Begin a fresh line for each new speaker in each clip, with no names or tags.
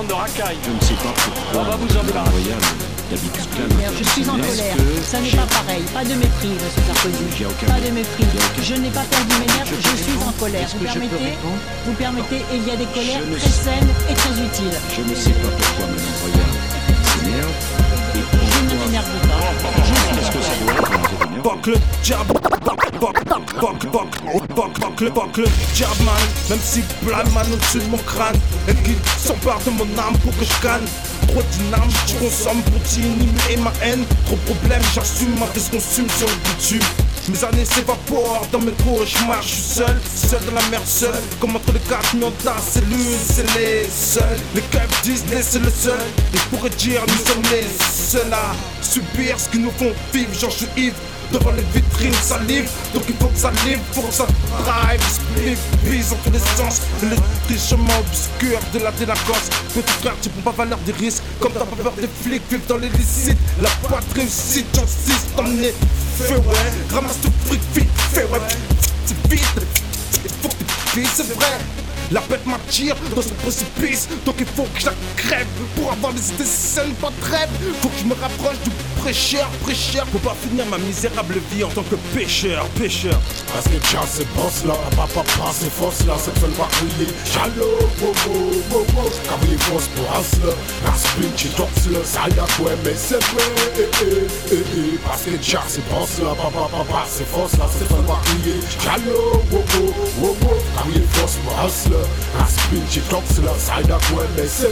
bande de racailles.
Je ne sais pas pourquoi.
On va vous en débarrasser.
Royal d'habitude calme.
Je suis en colère. Ça n'est pas pareil. Pas de mépris, monsieur Sarkozy. Pas de mépris. Je n'ai pas perdu mes nerfs. Je suis en colère. Vous permettez, et il y a des colères très saines et très utiles.
Je ne sais pas pourquoi Madame Royal s'énerve.
Je ne m'énerve pas.
Est-ce que ça doit être un
Banque le jab, banque le jab man. Même si Blaman au-dessus de mon crâne et qu'il s'empare de mon âme pour que je gagne. Trop dynamique, je consomme pour diminuer ma haine. Trop de problèmes, j'assume ma risque, consume sur le bitume. Mes années s'évaporent dans mes cauchemars, je suis seul dans la merde, seul. Comme entre les 4 millions de cellules, c'est les seuls. Les keufs disent laissez le seul. Ils pourraient dire nous sommes les seuls à subir ce qu'ils nous font vivre. Genre je suis ivre devant les vitrines, ça livre. Donc il faut que ça livre, faut que ça drive. Split, vise en tous les sens. Le chemin obscur de la délinquance. Petit frère, tu prends pas valeur des risques. Comme t'as pas peur des flics, vivre dans l'illicite. La boîte réussite, j'insiste, t'emmener. Fais ouais, ramasse tout fric, vite, fais ouais. C'est vite, il faut que tu vises, c'est vrai. La bête m'attire dans ce précipice. Donc il faut que je la crève. Pour avoir des idées saines, pas de rêve. Faut que je me rapproche du prêcheur. Pour pas finir ma misérable vie en tant que pécheur.
Parce que tiens c'est boss là, papa c'est force là, c'est seul va crier. Jalo, bobo, cavalier force pour hustle. La spin, tu tox là, ça y a quoi, mais c'est vrai. Parce que tiens c'est boss là, papa c'est force là, c'est seul va crier. Jalo, bobo, cavalier force pour hustle. La spin, tu tox là, ça y a quoi, mais c'est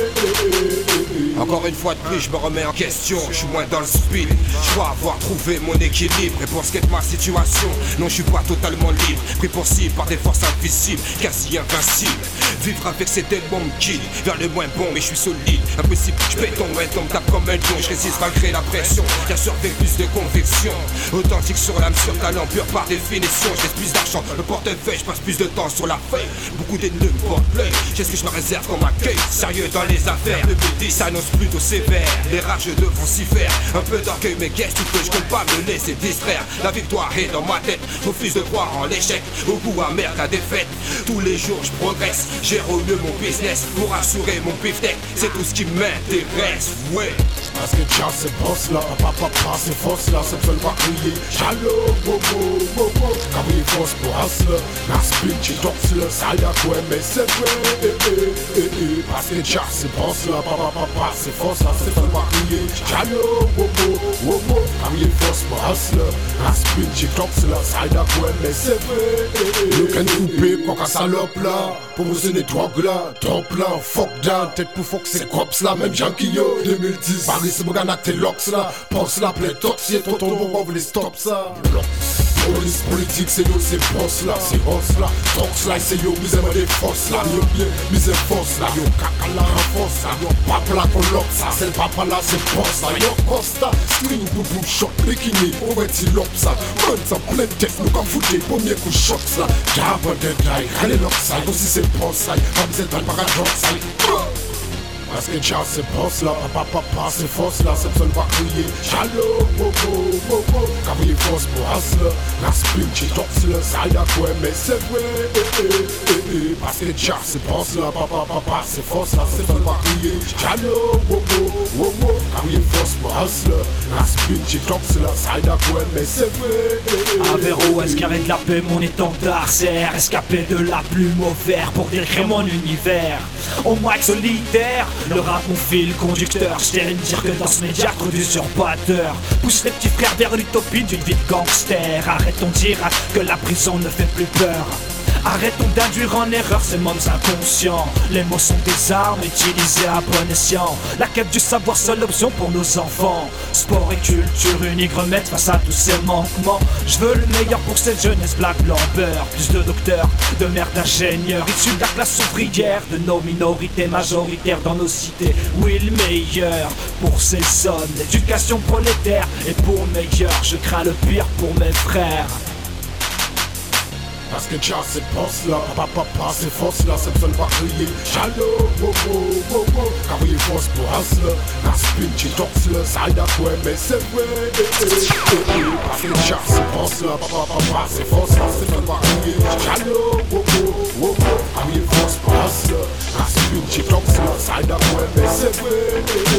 vrai.
Encore une fois de plus, je me remets en question, je suis moins dans le speed. Je crois avoir trouvé mon équilibre. Et pour ce qui est de ma situation, non je suis pas totalement libre. Pris pour cible par des forces invisibles, quasi invincibles. Vivre avec ces démons me quitte vers le moins bon, mais je suis solide. Impossible, je béton, ouais, donc tape comme un lion. Je résiste malgré la pression, bien sûr avec plus de conviction. Authentique sur l'âme, sur talent, pur par définition. Je laisse plus d'argent, le portefeuille, je passe plus de temps sur la feuille. Beaucoup d'ennemis me portent l'œil, j'ai ce que je me réserve comme accueil. Sérieux dans les affaires, 2010 s'annonce plutôt sévère. Les rageux devront s'y faire, un peu d'orgueil mais qu'est-ce que je compte pas me laisser distraire. La victoire est dans ma tête, refuse de croire en l'échec. Au goût amer la défaite, tous les jours je progresse. Gère au mieux mon business pour assurer mon beefsteak. C'est tout ce qui m'intéresse, ouais.
Parce que tiens c'est boss là, papa c'est force là, c'est seul va crier. Jalo, bobo, cavalier force pour hustle. La spin, tu tox là, ça y a quoi, mais c'est vrai. Parce que tiens c'est boss là, papa c'est force là, c'est seul va crier. Jalo, bobo, cavalier force pour hustle. La spin, tu tox là, ça y a quoi, mais c'est vrai. Le can coupé, coca salope là. Pour vous c'est des drogues là, trop plein, fuck down. Tête pour fuck c'est cops là, même Yankee yo. 2010, Paris c'est Bogana, t'es locks là. Pense là, plein toxier, trop bon, on voulait stop ça. Police politique, c'est yo, c'est boss là, c'est boss là. Tox là, c'est yo, misère des forces là. Yo bien, misère force là. Yo caca là, renforce là. Yo papa là, qu'on lock ça. C'est le papa là, c'est boss là. Yo Costa, screen, boubou, shot, bikini. On va être lop ça. Man, ça plein de tête, nous comme fouté, premier coup shot là. Gaba deadline, allez lock ça. Yo si c'est boss là, comme c'est dans le paradoxe ça. Parce que tiens c'est boss là, papa c'est force là, c'est seul va crier. Jalo, bobo, cavalier force pour hustle. La spin, tu tox là, ça y a quoi, mais c'est vrai. Parce que tiens c'est boss là, papa c'est force là, c'est seul va crier. Jalo, bobo, cavalier force pour hustle. La spin, tu tox là, ça y a quoi, mais c'est vrai.
Averro, escarré de la paix, mon étendard sert. Escapé de la plume au vert pour décrire mon univers. Au mic solitaire, le rap mon fil conducteur. J't'aime dire que dans ce médiatre du usurpateur pousse les petits frères vers l'utopie d'une vie de gangster. Arrêtons de dire que la prison ne fait plus peur. Arrêtons d'induire en erreur ces membres inconscients. Les mots sont des armes utilisées à bon escient. La quête du savoir, seule option pour nos enfants. Sport et culture unique, remettre face à tous ces manquements. Je veux le meilleur pour cette jeunesse black, blanc, beurre. Plus de docteurs, de mères d'ingénieurs issus de la classe ouvrière, de nos minorités majoritaires dans nos cités. Oui, le meilleur pour ces hommes, l'éducation prolétaire. Et pour le meilleur, je crains le pire pour mes frères.
Parce que jazz c'est boss là, papa c'est force là, cette seule va crier Shalom, wow, car oui force pour hustle, la spin tu tox là, ça y a quoi mais c'est vrai, parce que jazz c'est boss là, papa c'est force là, cette seule va crier Shalom, wow, car oui force pour hustle, la spin tu tox là, ça y a quoi mais c'est vrai.